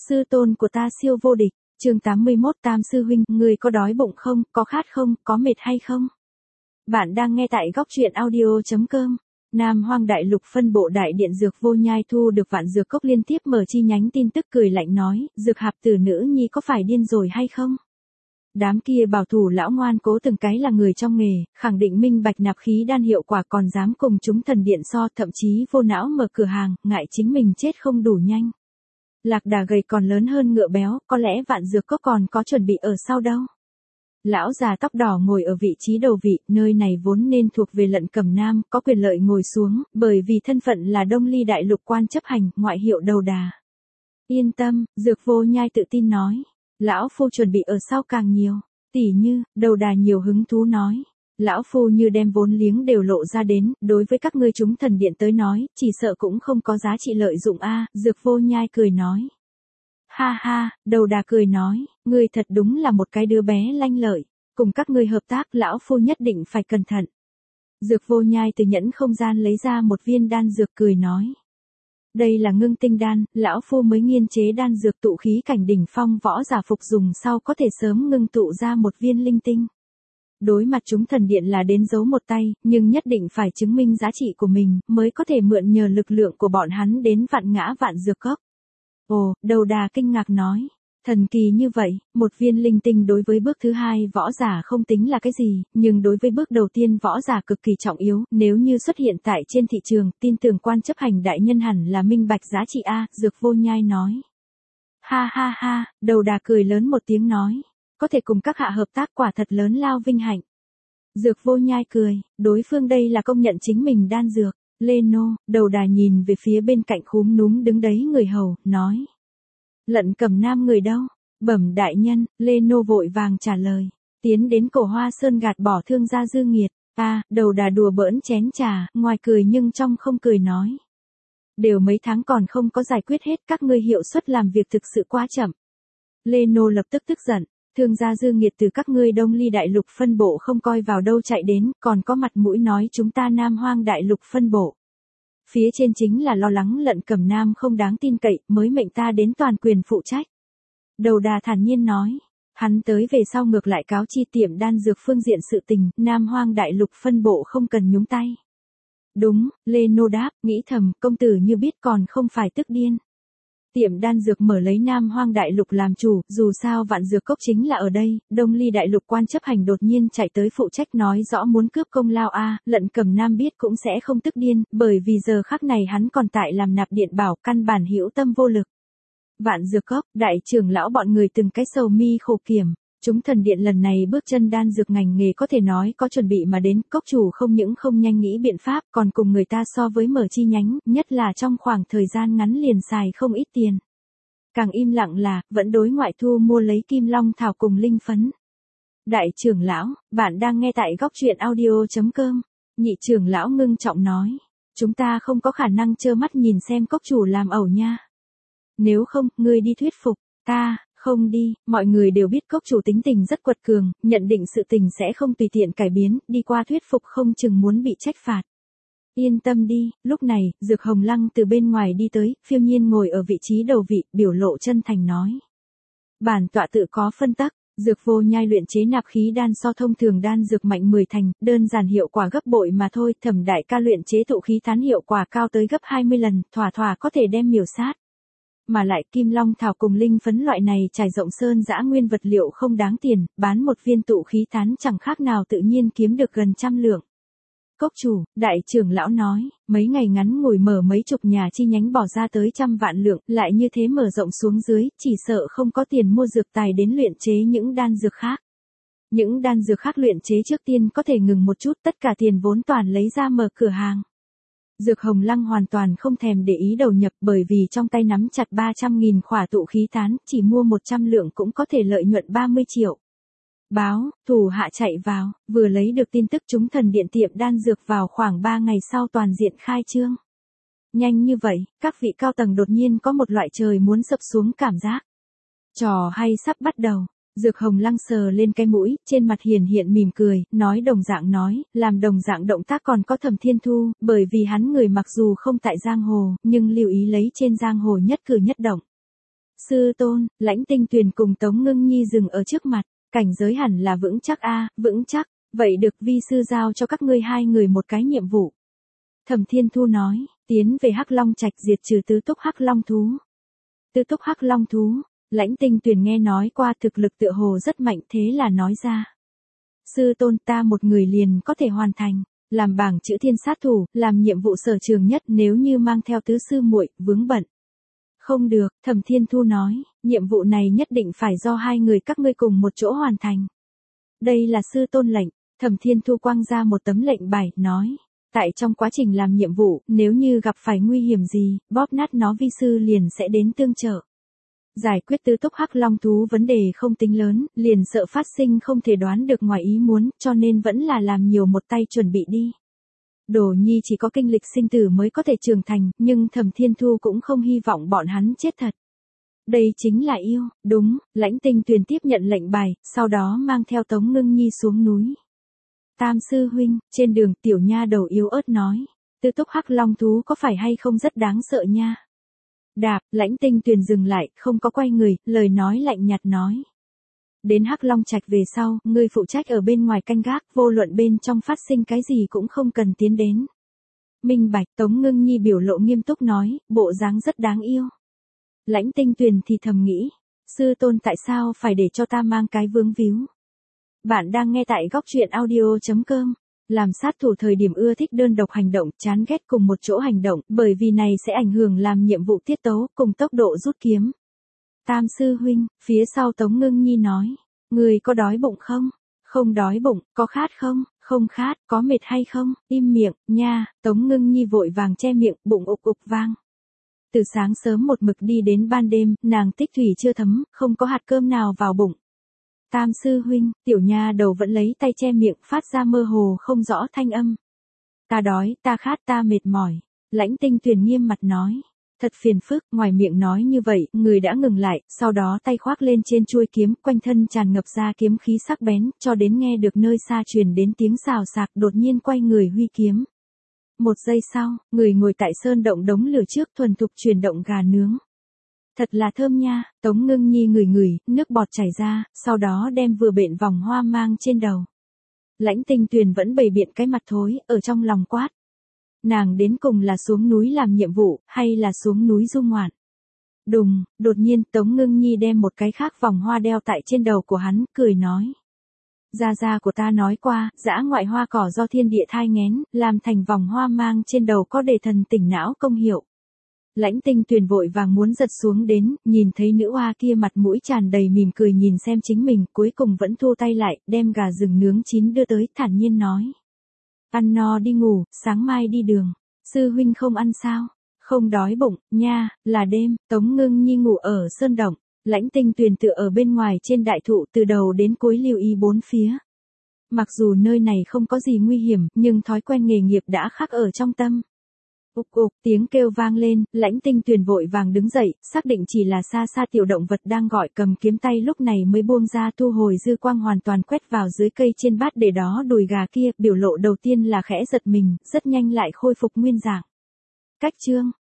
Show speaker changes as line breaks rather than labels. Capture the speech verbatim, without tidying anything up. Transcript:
sư tôn của ta siêu vô địch, chương tám mươi mốt Tam sư huynh, người có đói bụng không, có khát không, có mệt hay không? Bạn đang nghe tại góc truyện audio.com. Nam Hoang Đại Lục phân bộ Đại Điện Dược Vô Nhai thu được Vạn Dược Cốc liên tiếp mở chi nhánh tin tức cười lạnh nói, Dược Hạp Tử nữ nhi có phải điên rồi hay không? Đám kia bảo thủ lão ngoan cố từng cái là người trong nghề, khẳng định minh bạch nạp khí đan hiệu quả còn dám cùng chúng thần điện so, thậm chí vô não mở cửa hàng, ngại chính mình chết không đủ nhanh. Lạc đà gầy còn lớn hơn ngựa béo, có lẽ Vạn Dược Cốc còn có chuẩn bị ở sau đâu. Lão già tóc đỏ ngồi ở vị trí đầu vị, nơi này vốn nên thuộc về Lận Cẩm Nam, có quyền lợi ngồi xuống, bởi vì thân phận là Đông Ly Đại Lục quan chấp hành, ngoại hiệu Đầu Đà. Yên tâm, Dược Vô Nhai tự tin nói. Lão phu chuẩn bị ở sau càng nhiều, tỉ như, Đầu Đà nhiều hứng thú nói. Lão phu như đem vốn liếng đều lộ ra đến, đối với các ngươi chúng thần điện tới nói, chỉ sợ cũng không có giá trị lợi dụng a. Dược Vô Nhai cười nói. Ha ha, Đầu Đà cười nói, ngươi thật đúng là một cái đứa bé lanh lợi, cùng các ngươi hợp tác lão phu nhất định phải cẩn thận. Dược Vô Nhai từ nhẫn không gian lấy ra một viên đan dược cười nói. Đây là ngưng tinh đan, lão phu mới nghiên chế đan dược tụ khí cảnh đỉnh phong võ giả phục dùng sau có thể sớm ngưng tụ ra một viên linh tinh. Đối mặt chúng thần điện là đến giấu một tay, nhưng nhất định phải chứng minh giá trị của mình, mới có thể mượn nhờ lực lượng của bọn hắn đến vạn ngã Vạn Dược Cốc. Ồ, Đầu Đà kinh ngạc nói. Thần kỳ như vậy, một viên linh tinh đối với bước thứ hai võ giả không tính là cái gì, nhưng đối với bước đầu tiên võ giả cực kỳ trọng yếu, nếu như xuất hiện tại trên thị trường, tin tưởng quan chấp hành đại nhân hẳn là minh bạch giá trị A, Dược Vô Nhai nói. Ha ha ha, Đầu Đà cười lớn một tiếng nói, có thể cùng các hạ hợp tác quả thật lớn lao vinh hạnh. Dược Vô Nhai cười, đối phương đây là công nhận chính mình đan dược. Lê Nô, Đầu Đà nhìn về phía bên cạnh khúm núm đứng đấy người hầu, nói. Lận Cẩm Nam người đâu? Bẩm đại nhân, Lê Nô vội vàng trả lời. Tiến đến Cổ Hoa Sơn gạt bỏ thương gia Dư Nghiệt. À, Đầu Đà đùa bỡn chén trà, ngoài cười nhưng trong không cười nói. Đều mấy tháng còn không có giải quyết hết, các ngươi hiệu suất làm việc thực sự quá chậm. Lê Nô lập tức tức giận. Thương gia Dư Nghiệt từ các ngươi Đông Ly Đại Lục phân bộ không coi vào đâu chạy đến, còn có mặt mũi nói chúng ta Nam Hoang Đại Lục phân bộ. Phía trên chính là lo lắng Lận Cẩm Nam không đáng tin cậy, mới mệnh ta đến toàn quyền phụ trách. Đầu Đà thản nhiên nói, hắn tới về sau ngược lại cáo chi tiệm đan dược phương diện sự tình, Nam Hoang Đại Lục phân bộ không cần nhúng tay. Đúng, Lê Nô đáp, nghĩ thầm, công tử như biết còn không phải tức điên. Tiệm đan dược mở lấy Nam Hoang Đại Lục làm chủ, dù sao Vạn Dược Cốc chính là ở đây, Đông Ly Đại Lục quan chấp hành đột nhiên chạy tới phụ trách nói rõ muốn cướp công lao a, Lận Cẩm Nam biết cũng sẽ không tức điên, bởi vì giờ khắc này hắn còn tại làm nạp điện bảo, căn bản hữu tâm vô lực. Vạn Dược Cốc, đại trưởng lão bọn người từng cái sầu mi khổ kiểm. Chúng thần điện lần này bước chân đan dược ngành nghề có thể nói có chuẩn bị mà đến, cốc chủ không những không nhanh nghĩ biện pháp, còn cùng người ta so với mở chi nhánh, nhất là trong khoảng thời gian ngắn liền xài không ít tiền. Càng im lặng là, vẫn đối ngoại thu mua lấy kim long thảo cùng linh phấn. Đại trưởng lão, bạn đang nghe tại góc truyện audio.com. Nhị trưởng lão ngưng trọng nói, chúng ta không có khả năng trơ mắt nhìn xem cốc chủ làm ẩu nha. Nếu không, ngươi đi thuyết phục, ta. Không đi, mọi người đều biết cốc chủ tính tình rất quật cường, nhận định sự tình sẽ không tùy tiện cải biến, đi qua thuyết phục không chừng muốn bị trách phạt. Yên tâm đi, lúc này, Dược Hồng Lăng từ bên ngoài đi tới, phiêu nhiên ngồi ở vị trí đầu vị, biểu lộ chân thành nói. Bản tọa tự có phân tắc, Dược Vô Nhai luyện chế nạp khí đan so thông thường đan dược mạnh mười thành, đơn giản hiệu quả gấp bội mà thôi, Thẩm đại ca luyện chế tụ khí tán hiệu quả cao tới gấp hai mươi lần, thỏa thỏa có thể đem miểu sát. Mà lại kim long thảo cùng linh phấn loại này trải rộng sơn dã nguyên vật liệu không đáng tiền, bán một viên tụ khí tán chẳng khác nào tự nhiên kiếm được gần trăm lượng. Cốc chủ, đại trưởng lão nói, mấy ngày ngắn ngủi mở mấy chục nhà chi nhánh bỏ ra tới trăm vạn lượng, lại như thế mở rộng xuống dưới, chỉ sợ không có tiền mua dược tài đến luyện chế những đan dược khác. Những đan dược khác luyện chế trước tiên có thể ngừng một chút, tất cả tiền vốn toàn lấy ra mở cửa hàng. Dược Hồng Lăng hoàn toàn không thèm để ý đầu nhập, bởi vì trong tay nắm chặt ba trăm nghìn khỏa tụ khí tán, chỉ mua một trăm lượng cũng có thể lợi nhuận ba mươi triệu. Báo, thủ hạ chạy vào, vừa lấy được tin tức chúng thần điện tiệm đan dược vào khoảng ba ngày sau toàn diện khai trương. Nhanh như vậy, các vị cao tầng đột nhiên có một loại trời muốn sập xuống cảm giác. Trò hay sắp bắt đầu. Dược Hồng Lăng sờ lên cái mũi, trên mặt hiền hiện mỉm cười, nói đồng dạng nói, làm đồng dạng động tác còn có Thẩm Thiên Thu, bởi vì hắn người mặc dù không tại giang hồ, nhưng lưu ý lấy trên giang hồ nhất cử nhất động. Sư tôn, Lãnh Tinh Tuyền cùng Tống Ngưng Nhi dừng ở trước mặt, cảnh giới hẳn là vững chắc a, vững chắc, vậy được vi sư giao cho các ngươi hai người một cái nhiệm vụ. Thẩm Thiên Thu nói, tiến về Hắc Long Trạch diệt trừ tứ túc Hắc Long thú. Tứ túc Hắc Long thú, Lãnh Tinh Tuyền nghe nói qua thực lực tựa hồ rất mạnh thế là nói ra. Sư tôn ta một người liền có thể hoàn thành, làm bảng chữ thiên sát thủ, làm nhiệm vụ sở trường nhất nếu như mang theo tứ sư muội, vướng bận. Không được, Thẩm Thiên Thu nói, nhiệm vụ này nhất định phải do hai người các ngươi cùng một chỗ hoàn thành. Đây là sư tôn lệnh, Thẩm Thiên Thu quăng ra một tấm lệnh bài, nói. Tại trong quá trình làm nhiệm vụ, nếu như gặp phải nguy hiểm gì, bóp nát nó vi sư liền sẽ đến tương trợ. Giải quyết tứ túc Hắc Long thú vấn đề không tính lớn, liền sợ phát sinh không thể đoán được ngoài ý muốn, cho nên vẫn là làm nhiều một tay chuẩn bị đi. Đồ Nhi chỉ có kinh lịch sinh tử mới có thể trưởng thành, nhưng Thẩm Thiên Thu cũng không hy vọng bọn hắn chết thật. Đây chính là yêu, đúng, Lãnh Tinh Tuyền tiếp nhận lệnh bài, sau đó mang theo Tống Ngưng Nhi xuống núi. Tam sư huynh, trên đường tiểu nha đầu yếu ớt nói, tứ túc Hắc Long thú có phải hay không rất đáng sợ nha. Đạp, Lãnh Tinh Tuyền dừng lại, không có quay người, lời nói lạnh nhạt nói. Đến Hắc Long Trạch về sau, ngươi phụ trách ở bên ngoài canh gác, vô luận bên trong phát sinh cái gì cũng không cần tiến đến. Minh bạch, Tống Ngưng Nhi biểu lộ nghiêm túc nói, bộ dáng rất đáng yêu. Lãnh Tinh Tuyền thì thầm nghĩ, sư tôn tại sao phải để cho ta mang cái vướng víu. Bạn đang nghe tại góc truyện audio chấm com. Làm sát thủ thời điểm ưa thích đơn độc hành động, chán ghét cùng một chỗ hành động, bởi vì này sẽ ảnh hưởng làm nhiệm vụ tiết tấu, cùng tốc độ rút kiếm. Tam sư huynh, phía sau Tống Ngưng Nhi nói, người có đói bụng không? Không đói bụng, có khát không? Không khát, có mệt hay không? Im miệng, nha, Tống Ngưng Nhi vội vàng che miệng, bụng ục ục vang. Từ sáng sớm một mực đi đến ban đêm, nàng tích thủy chưa thấm, không có hạt cơm nào vào bụng. Tam sư huynh, tiểu nha đầu vẫn lấy tay che miệng, phát ra mơ hồ không rõ thanh âm. Ta đói, ta khát, ta mệt mỏi. Lãnh Tinh Tuyền nghiêm mặt nói. Thật phiền phức, ngoài miệng nói như vậy, người đã ngừng lại, sau đó tay khoác lên trên chuôi kiếm, quanh thân tràn ngập ra kiếm khí sắc bén, cho đến nghe được nơi xa truyền đến tiếng xào xạc, đột nhiên quay người huy kiếm. Một giây sau, người ngồi tại sơn động đống lửa trước thuần thục chuyển động gà nướng. Thật là thơm nha, Tống Ngưng Nhi ngửi ngửi, nước bọt chảy ra, sau đó đem vừa bện vòng hoa mang trên đầu. Lãnh Tinh Tuyền vẫn bày biện cái mặt thối, ở trong lòng quát. Nàng đến cùng là xuống núi làm nhiệm vụ, hay là xuống núi du ngoạn? Đùng, đột nhiên Tống Ngưng Nhi đem một cái khác vòng hoa đeo tại trên đầu của hắn, cười nói. Gia gia của ta nói qua, dã ngoại hoa cỏ do thiên địa thai nghén, làm thành vòng hoa mang trên đầu có để thần tỉnh não công hiệu. Lãnh Tinh Tuyền vội vàng muốn giật xuống đến, nhìn thấy nữ hoa kia mặt mũi tràn đầy mỉm cười nhìn xem chính mình, cuối cùng vẫn thu tay lại, đem gà rừng nướng chín đưa tới, thản nhiên nói. Ăn no đi ngủ, sáng mai đi đường. Sư huynh không ăn sao? Không đói bụng, nha, là đêm, Tống Ngưng Nhi ngủ ở sơn động, Lãnh Tinh Tuyền tựa ở bên ngoài trên đại thụ từ đầu đến cuối lưu ý bốn phía. Mặc dù nơi này không có gì nguy hiểm, nhưng thói quen nghề nghiệp đã khắc ở trong tâm. Ục ục, tiếng kêu vang lên, Lãnh Tinh Tuyền vội vàng đứng dậy, xác định chỉ là xa xa tiểu động vật đang gọi, cầm kiếm tay lúc này mới buông ra, thu hồi dư quang hoàn toàn quét vào dưới cây trên bát để đó đùi gà kia, biểu lộ đầu tiên là khẽ giật mình, rất nhanh lại khôi phục nguyên dạng. Cách chương